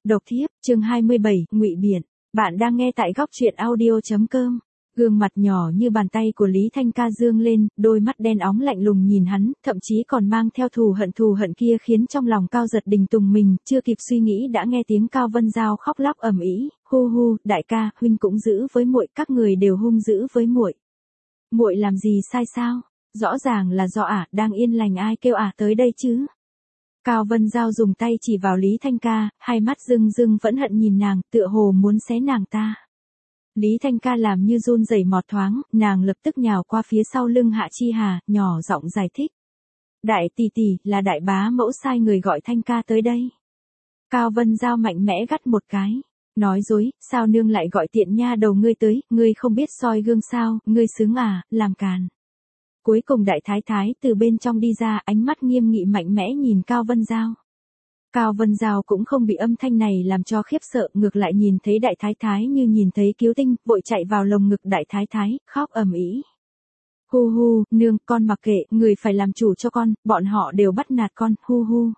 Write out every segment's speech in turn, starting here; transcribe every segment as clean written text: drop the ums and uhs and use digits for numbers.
Độc thiếp, chương 27, Ngụy Biện. Bạn đang nghe tại góc truyện audio.com. Gương mặt nhỏ như bàn tay của Lý Thanh Ca dương lên, đôi mắt đen óng lạnh lùng nhìn hắn, thậm chí còn mang theo thù hận kia khiến trong lòng Cao Giật Đình tùng mình, chưa kịp suy nghĩ đã nghe tiếng Cao Vân Giao khóc lóc ầm ĩ, hu hu, đại ca, huynh cũng giữ với muội, các người đều hung dữ với muội. Muội làm gì sai sao? Rõ ràng là do ả đang yên lành ai kêu ả tới đây chứ? Cao Vân Giao dùng tay chỉ vào Lý Thanh Ca, hai mắt rưng rưng phẫn hận nhìn nàng, tựa hồ muốn xé nàng ta. Lý Thanh Ca làm như run rẩy mọt thoáng, nàng lập tức nhào qua phía sau lưng Hạ Chi Hà, nhỏ giọng giải thích. Đại tỷ tỷ, là đại bá mẫu sai người gọi Thanh Ca tới đây. Cao Vân Giao mạnh mẽ gắt một cái. Nói dối, sao nương lại gọi tiện nha đầu ngươi tới, ngươi không biết soi gương sao, ngươi sướng à, làm càn. Cuối cùng đại thái thái từ bên trong đi ra, ánh mắt nghiêm nghị mạnh mẽ nhìn Cao Vân Giao. Cao Vân Giao cũng không bị âm thanh này làm cho khiếp sợ, ngược lại nhìn thấy đại thái thái như nhìn thấy cứu tinh, vội chạy vào lồng ngực đại thái thái, khóc ầm ĩ. Hu hu, nương, con mặc kệ, người phải làm chủ cho con, bọn họ đều bắt nạt con, hu hu.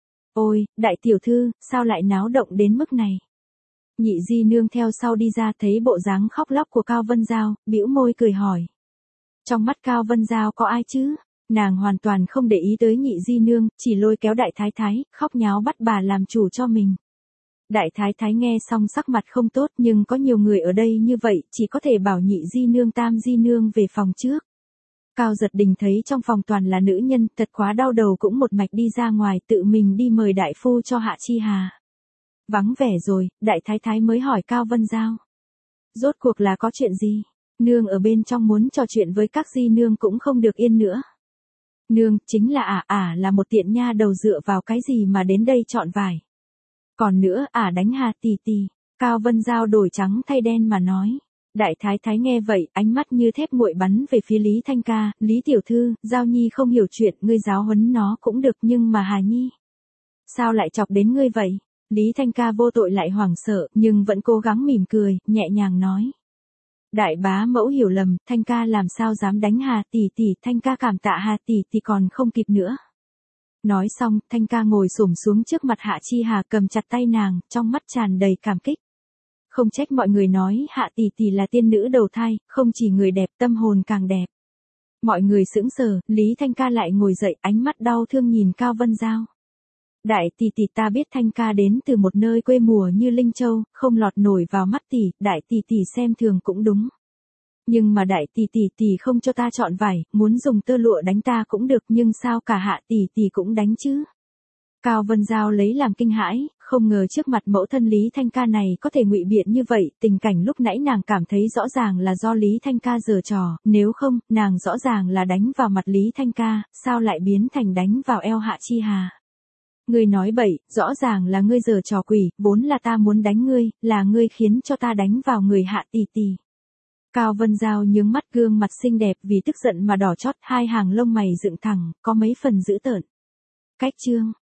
Ôi, đại tiểu thư, sao lại náo động đến mức này? Nhị di nương theo sau đi ra thấy bộ dáng khóc lóc của Cao Vân Giao, bĩu môi cười hỏi. Trong mắt Cao Vân Giao có ai chứ? Nàng hoàn toàn không để ý tới nhị di nương, chỉ lôi kéo đại thái thái, khóc nháo bắt bà làm chủ cho mình. Đại thái thái nghe xong sắc mặt không tốt, nhưng có nhiều người ở đây như vậy, chỉ có thể bảo nhị di nương tam di nương về phòng trước. Cao Giật Đình thấy trong phòng toàn là nữ nhân, thật quá đau đầu cũng một mạch đi ra ngoài tự mình đi mời đại phu cho Hạ Chi Hà. Vắng vẻ rồi, đại thái thái mới hỏi Cao Vân Giao. Rốt cuộc là có chuyện gì? Nương ở bên trong muốn trò chuyện với các di nương cũng không được yên nữa. Nương, chính là ả là một tiện nha đầu dựa vào cái gì mà đến đây chọn vải. Còn nữa, ả đánh Hà tỷ tỷ. Cao Vân Giao đổi trắng thay đen mà nói. Đại thái thái nghe vậy, ánh mắt như thép nguội bắn về phía Lý Thanh Ca, Lý tiểu thư, Giao Nhi không hiểu chuyện, ngươi giáo huấn nó cũng được nhưng mà Hà Nhi. Sao lại chọc đến ngươi vậy? Lý Thanh Ca vô tội lại hoảng sợ, nhưng vẫn cố gắng mỉm cười, nhẹ nhàng nói. Đại bá mẫu hiểu lầm, Thanh Ca làm sao dám đánh Hà tỷ tỷ, Thanh Ca cảm tạ Hà tỷ tỷ còn không kịp nữa. Nói xong, Thanh Ca ngồi xổm xuống trước mặt Hạ Chi Hà cầm chặt tay nàng, trong mắt tràn đầy cảm kích. Không trách mọi người nói Hạ tỷ tỷ là tiên nữ đầu thai, không chỉ người đẹp tâm hồn càng đẹp. Mọi người sững sờ, Lý Thanh Ca lại ngồi dậy, ánh mắt đau thương nhìn Cao Vân Giao. Đại tỷ tỷ, ta biết Thanh Ca đến từ một nơi quê mùa như Linh Châu, không lọt nổi vào mắt tỷ, đại tỷ tỷ xem thường cũng đúng. Nhưng mà đại tỷ tỷ không cho ta chọn vải, muốn dùng tơ lụa đánh ta cũng được, nhưng sao cả Hạ tỷ tỷ cũng đánh chứ? Cao Vân Giao lấy làm kinh hãi, không ngờ trước mặt mẫu thân Lý Thanh Ca này có thể ngụy biện như vậy, tình cảnh lúc nãy nàng cảm thấy rõ ràng là do Lý Thanh Ca giở trò, nếu không, nàng rõ ràng là đánh vào mặt Lý Thanh Ca, sao lại biến thành đánh vào eo Hạ Chi Hà? Ngươi nói bậy, rõ ràng là ngươi giở trò quỷ, vốn là ta muốn đánh ngươi, là ngươi khiến cho ta đánh vào người Hạ tỷ tỷ. Cao Vân Giao nhướng mắt, gương mặt xinh đẹp vì tức giận mà đỏ chót, hai hàng lông mày dựng thẳng, có mấy phần dữ tợn. Cách chương